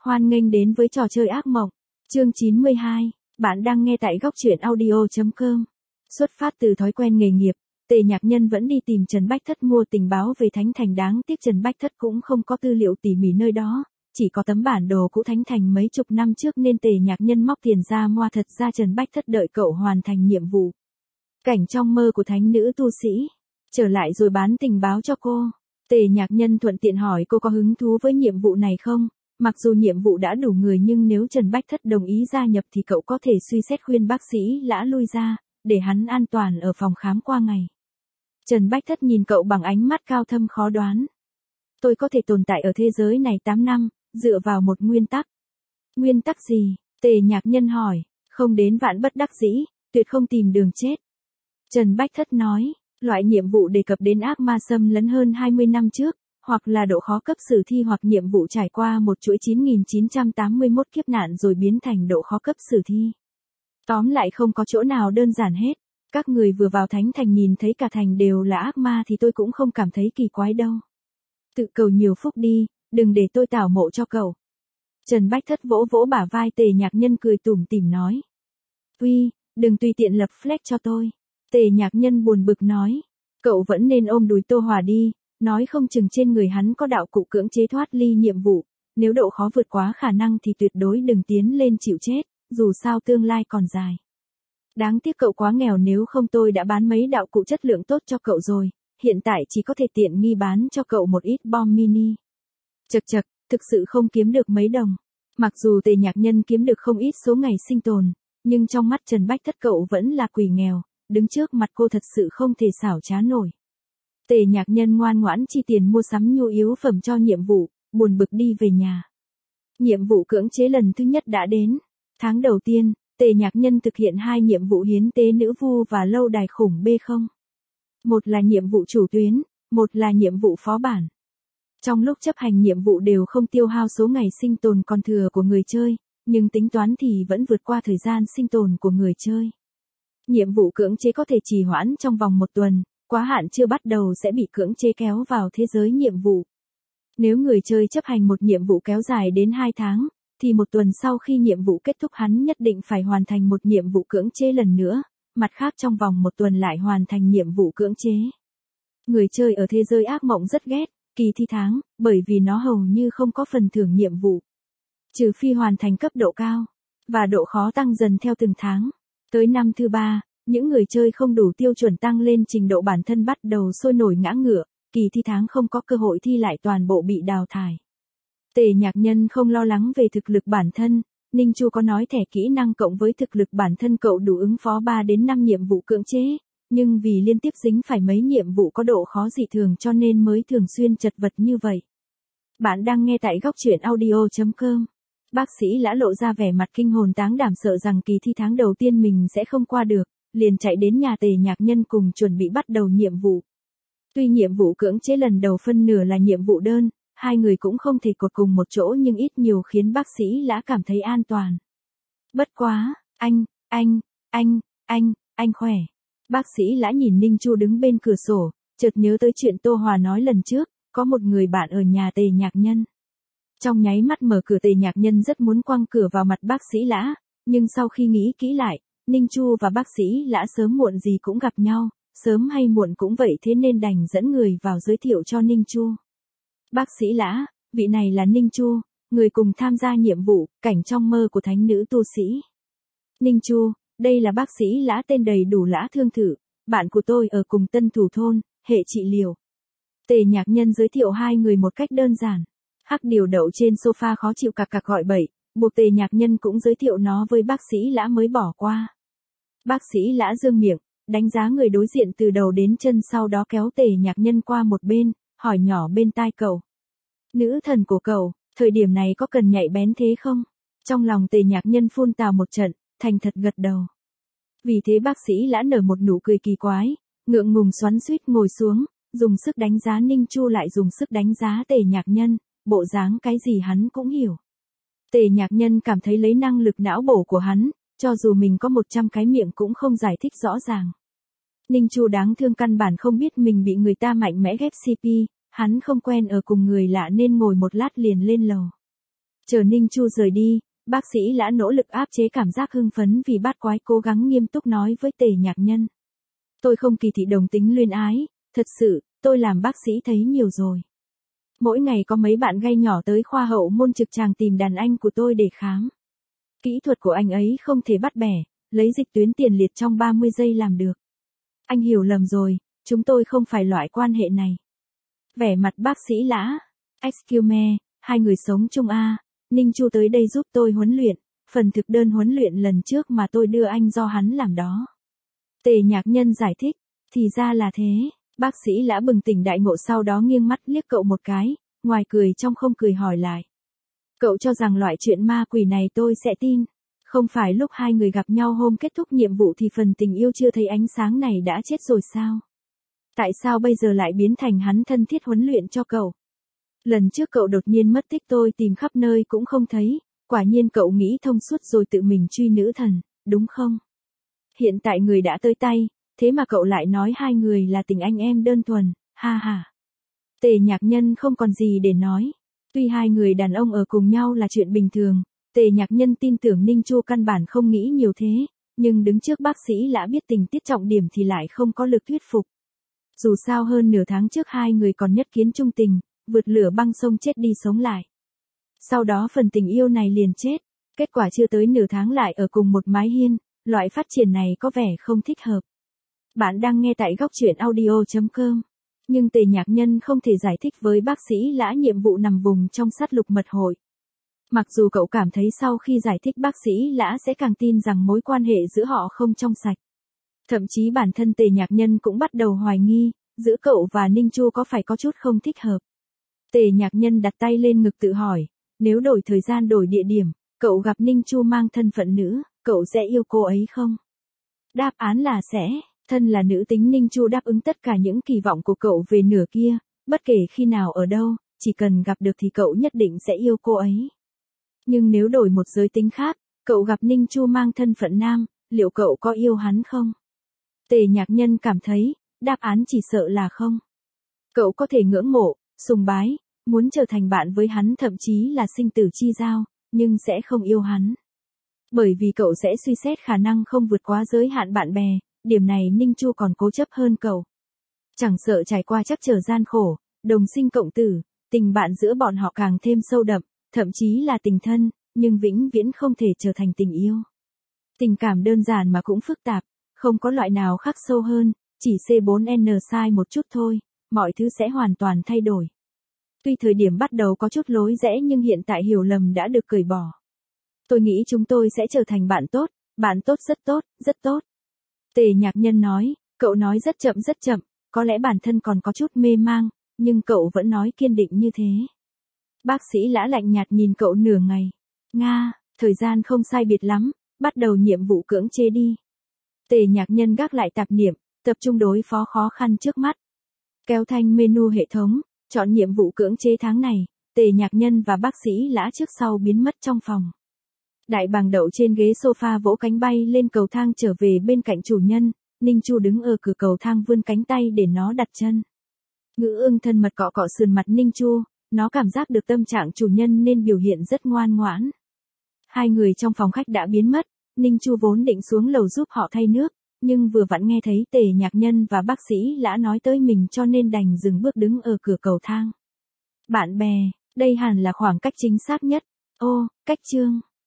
Hoan nghênh đến với trò chơi ác mộng. Chương 92. Bạn đang nghe tại góc truyện audio.com. Xuất phát từ thói quen nghề nghiệp, Tề Nhạc Nhân vẫn đi tìm Trần Bách Thất mua tình báo về Thánh Thành, đáng tiếc Trần Bách Thất cũng không có tư liệu tỉ mỉ nơi đó, chỉ có tấm bản đồ cũ Thánh Thành mấy chục năm trước nên Tề Nhạc Nhân móc tiền ra mua thật ra Trần Bách Thất đợi cậu hoàn thành nhiệm vụ. Cảnh trong mơ của thánh nữ tu sĩ, trở lại rồi bán tình báo cho cô. Tề Nhạc Nhân thuận tiện hỏi cô có hứng thú với nhiệm vụ này không? Mặc dù nhiệm vụ đã đủ người nhưng nếu Trần Bách Thất đồng ý gia nhập thì cậu có thể suy xét khuyên bác sĩ Lã lui ra, để hắn an toàn ở phòng khám qua ngày. Trần Bách Thất nhìn cậu bằng ánh mắt cao thâm khó đoán. Tôi có thể tồn tại ở thế giới này 8 năm, dựa vào một nguyên tắc. Nguyên tắc gì? Tề Nhạc Nhân hỏi. Không đến vạn bất đắc dĩ, tuyệt không tìm đường chết. Trần Bách Thất nói, loại nhiệm vụ đề cập đến ác ma xâm lấn hơn 20 năm trước, hoặc là độ khó cấp sử thi hoặc nhiệm vụ trải qua một chuỗi 9981 kiếp nạn rồi biến thành độ khó cấp sử thi. Tóm lại không có chỗ nào đơn giản hết. Các người vừa vào Thánh Thành nhìn thấy cả thành đều là ác ma thì tôi cũng không cảm thấy kỳ quái đâu. Tự cầu nhiều phúc đi, đừng để tôi tảo mộ cho cậu. Trần Bách Thất vỗ vỗ bả vai Tề Nhạc Nhân cười tủm tỉm nói. Đừng tùy tiện lập flex cho tôi. Tề Nhạc Nhân buồn bực nói. Cậu vẫn nên ôm đùi Tô Hòa đi, nói không chừng trên người hắn có đạo cụ cưỡng chế thoát ly nhiệm vụ. Nếu độ khó vượt quá khả năng thì tuyệt đối đừng tiến lên chịu chết, dù sao tương lai còn dài. Đáng tiếc cậu quá nghèo, nếu không tôi đã bán mấy đạo cụ chất lượng tốt cho cậu rồi, hiện tại chỉ có thể tiện nghi bán cho cậu một ít bom mini. Chậc, thực sự không kiếm được mấy đồng. Mặc dù Tề Nhạc Nhân kiếm được không ít số ngày sinh tồn, nhưng trong mắt Trần Bách Thất cậu vẫn là quỷ nghèo, đứng trước mặt cô thật sự không thể xảo trá nổi. Tề Nhạc Nhân ngoan ngoãn chi tiền mua sắm nhu yếu phẩm cho nhiệm vụ, buồn bực đi về nhà. Nhiệm vụ cưỡng chế lần thứ nhất đã đến. Tháng đầu tiên, Tề Nhạc Nhân thực hiện 2 nhiệm vụ hiến tế nữ vu và lâu đài khủng B0. Một là nhiệm vụ chủ tuyến, một là nhiệm vụ phó bản. Trong lúc chấp hành nhiệm vụ đều không tiêu hao số ngày sinh tồn còn thừa của người chơi, nhưng tính toán thì vẫn vượt qua thời gian sinh tồn của người chơi. Nhiệm vụ cưỡng chế có thể trì hoãn trong vòng 1 tuần, quá hạn chưa bắt đầu sẽ bị cưỡng chế kéo vào thế giới nhiệm vụ. Nếu người chơi chấp hành một nhiệm vụ kéo dài đến 2 tháng, thì 1 tuần sau khi nhiệm vụ kết thúc hắn nhất định phải hoàn thành một nhiệm vụ cưỡng chế lần nữa, mặt khác trong vòng 1 tuần lại hoàn thành nhiệm vụ cưỡng chế. Người chơi ở thế giới ác mộng rất ghét kỳ thi tháng, bởi vì nó hầu như không có phần thưởng nhiệm vụ. Trừ phi hoàn thành cấp độ cao, và độ khó tăng dần theo từng tháng. Tới năm thứ 3, những người chơi không đủ tiêu chuẩn tăng lên trình độ bản thân bắt đầu sôi nổi ngã ngửa, kỳ thi tháng không có cơ hội thi lại toàn bộ bị đào thải. Tề Nhạc Nhân không lo lắng về thực lực bản thân, Ninh Chu có nói thẻ kỹ năng cộng với thực lực bản thân cậu đủ ứng phó 3 đến 5 nhiệm vụ cưỡng chế, nhưng vì liên tiếp dính phải mấy nhiệm vụ có độ khó dị thường cho nên mới thường xuyên chật vật như vậy. Bạn đang nghe tại góc truyện audio.com. Bác sĩ Lã lộ ra vẻ mặt kinh hồn táng đảm sợ rằng kỳ thi tháng đầu tiên mình sẽ không qua được, liền chạy đến nhà Tề Nhạc Nhân cùng chuẩn bị bắt đầu nhiệm vụ. Tuy nhiệm vụ cưỡng chế lần đầu phân nửa là nhiệm vụ đơn, hai người cũng không thể cột cùng một chỗ nhưng ít nhiều khiến bác sĩ Lã cảm thấy an toàn. Bất quá, anh khỏe. Bác sĩ Lã nhìn Ninh Chu đứng bên cửa sổ, chợt nhớ tới chuyện Tô Hòa nói lần trước, có một người bạn ở nhà Tề Nhạc Nhân. Trong nháy mắt mở cửa Tề Nhạc Nhân rất muốn quăng cửa vào mặt bác sĩ Lã, nhưng sau khi nghĩ kỹ lại, Ninh Chu và bác sĩ Lã sớm muộn gì cũng gặp nhau, sớm hay muộn cũng vậy thế nên đành dẫn người vào giới thiệu cho Ninh Chu. Bác sĩ Lã, vị này là Ninh Chu, người cùng tham gia nhiệm vụ, cảnh trong mơ của thánh nữ tu sĩ. Ninh Chu, đây là bác sĩ Lã tên đầy đủ Lã Thương Thử, bạn của tôi ở cùng Tân Thủ Thôn, hệ trị liệu. Tề Nhạc Nhân giới thiệu hai người một cách đơn giản. Hắc điều đậu trên sofa khó chịu cặc cặc gọi bậy, buộc Tề Nhạc Nhân cũng giới thiệu nó với bác sĩ Lã mới bỏ qua. Bác sĩ Lã dương miệng, đánh giá người đối diện từ đầu đến chân sau đó kéo Tề Nhạc Nhân qua một bên, hỏi nhỏ bên tai cậu. Nữ thần của cậu, thời điểm này có cần nhạy bén thế không? Trong lòng Tề Nhạc Nhân phun tào một trận, thành thật gật đầu. Vì thế bác sĩ Lã nở một nụ cười kỳ quái, ngượng ngùng xoắn xuýt ngồi xuống, dùng sức đánh giá Ninh Chu lại dùng sức đánh giá Tề Nhạc Nhân, bộ dáng cái gì hắn cũng hiểu. Tề Nhạc Nhân cảm thấy lấy năng lực não bổ của hắn, cho dù mình có 100 cái miệng cũng không giải thích rõ ràng. Ninh Chu đáng thương căn bản không biết mình bị người ta mạnh mẽ ghép CP, hắn không quen ở cùng người lạ nên ngồi một lát liền lên lầu. Chờ Ninh Chu rời đi, bác sĩ Lã nỗ lực áp chế cảm giác hưng phấn vì bát quái cố gắng nghiêm túc nói với Tề Nhạc Nhân. Tôi không kỳ thị đồng tính luyến ái, thật sự, tôi làm bác sĩ thấy nhiều rồi. Mỗi ngày có mấy bạn gay nhỏ tới khoa hậu môn trực tràng tìm đàn anh của tôi để khám. Kỹ thuật của anh ấy không thể bắt bẻ, lấy dịch tuyến tiền liệt trong 30 giây làm được. Anh hiểu lầm rồi, chúng tôi không phải loại quan hệ này. Vẻ mặt bác sĩ Lã. Excuse me, hai người sống chung à, Ninh Chu tới đây giúp tôi huấn luyện, phần thực đơn huấn luyện lần trước mà tôi đưa anh do hắn làm đó. Tề Nhạc Nhân giải thích, thì ra là thế, bác sĩ Lã bừng tỉnh đại ngộ sau đó nghiêng mắt liếc cậu một cái, ngoài cười trong không cười hỏi lại. Cậu cho rằng loại chuyện ma quỷ này tôi sẽ tin, không phải lúc hai người gặp nhau hôm kết thúc nhiệm vụ thì phần tình yêu chưa thấy ánh sáng này đã chết rồi sao? Tại sao bây giờ lại biến thành hắn thân thiết huấn luyện cho cậu? Lần trước cậu đột nhiên mất tích tôi tìm khắp nơi cũng không thấy, quả nhiên cậu nghĩ thông suốt rồi tự mình truy nữ thần, đúng không? Hiện tại người đã tới tay, thế mà cậu lại nói hai người là tình anh em đơn thuần, ha ha. Tề Nhạc Nhân không còn gì để nói. Tuy hai người đàn ông ở cùng nhau là chuyện bình thường, Tề Nhạc Nhân tin tưởng Ninh Chu căn bản không nghĩ nhiều thế, nhưng đứng trước bác sĩ Lã biết tình tiết trọng điểm thì lại không có lực thuyết phục. Dù sao hơn nửa tháng trước hai người còn nhất kiến chung tình, vượt lửa băng sông chết đi sống lại. Sau đó phần tình yêu này liền chết, kết quả chưa tới nửa tháng lại ở cùng một mái hiên, loại phát triển này có vẻ không thích hợp. Bạn đang nghe tại góc truyện audio.com. Nhưng Tề Nhạc Nhân không thể giải thích với bác sĩ Lã nhiệm vụ nằm vùng trong sát lục mật hội. Mặc dù cậu cảm thấy sau khi giải thích bác sĩ Lã sẽ càng tin rằng mối quan hệ giữa họ không trong sạch. Thậm chí bản thân Tề Nhạc Nhân cũng bắt đầu hoài nghi, giữa cậu và Ninh Chu có phải có chút không thích hợp. Tề Nhạc Nhân đặt tay lên ngực tự hỏi, nếu đổi thời gian đổi địa điểm, cậu gặp Ninh Chu mang thân phận nữ, cậu sẽ yêu cô ấy không? Đáp án là sẽ. Thân là nữ tính Ninh Chu đáp ứng tất cả những kỳ vọng của cậu về nửa kia, bất kể khi nào ở đâu, chỉ cần gặp được thì cậu nhất định sẽ yêu cô ấy. Nhưng nếu đổi một giới tính khác, cậu gặp Ninh Chu mang thân phận nam, liệu cậu có yêu hắn không? Tề Nhạc Nhân cảm thấy, đáp án chỉ sợ là không. Cậu có thể ngưỡng mộ, sùng bái, muốn trở thành bạn với hắn thậm chí là sinh tử chi giao, nhưng sẽ không yêu hắn. Bởi vì cậu sẽ suy xét khả năng không vượt quá giới hạn bạn bè. Điểm này Ninh Chu còn cố chấp hơn cậu. Chẳng sợ trải qua chắc trở gian khổ, đồng sinh cộng tử, tình bạn giữa bọn họ càng thêm sâu đậm, thậm chí là tình thân, nhưng vĩnh viễn không thể trở thành tình yêu. Tình cảm đơn giản mà cũng phức tạp, không có loại nào khắc sâu hơn, chỉ C4N sai một chút thôi, mọi thứ sẽ hoàn toàn thay đổi. Tuy thời điểm bắt đầu có chút lối rẽ nhưng hiện tại hiểu lầm đã được cởi bỏ. Tôi nghĩ chúng tôi sẽ trở thành bạn tốt rất tốt. Tề Nhạc Nhân nói, cậu nói rất chậm, có lẽ bản thân còn có chút mê mang, nhưng cậu vẫn nói kiên định như thế. Bác sĩ Lã lạnh nhạt nhìn cậu nửa ngày. Nga, thời gian không sai biệt lắm, bắt đầu nhiệm vụ cưỡng chế đi. Tề Nhạc Nhân gác lại tạp niệm, tập trung đối phó khó khăn trước mắt. Kéo thanh menu hệ thống, chọn nhiệm vụ cưỡng chế tháng này, Tề Nhạc Nhân và bác sĩ Lã trước sau biến mất trong phòng. Đại bàng đậu trên ghế sofa vỗ cánh bay lên cầu thang trở về bên cạnh chủ nhân, Ninh Chu đứng ở cửa cầu thang vươn cánh tay để nó đặt chân. Ngữ ưng thân mật cọ cọ sườn mặt Ninh Chu, nó cảm giác được tâm trạng chủ nhân nên biểu hiện rất ngoan ngoãn. Hai người trong phòng khách đã biến mất, Ninh Chu vốn định xuống lầu giúp họ thay nước, nhưng vừa vặn nghe thấy Tề Nhạc Nhân và bác sĩ Lã nói tới mình cho nên đành dừng bước đứng ở cửa cầu thang. Bạn bè, đây hẳn là khoảng cách chính xác nhất. Ô, cách chương.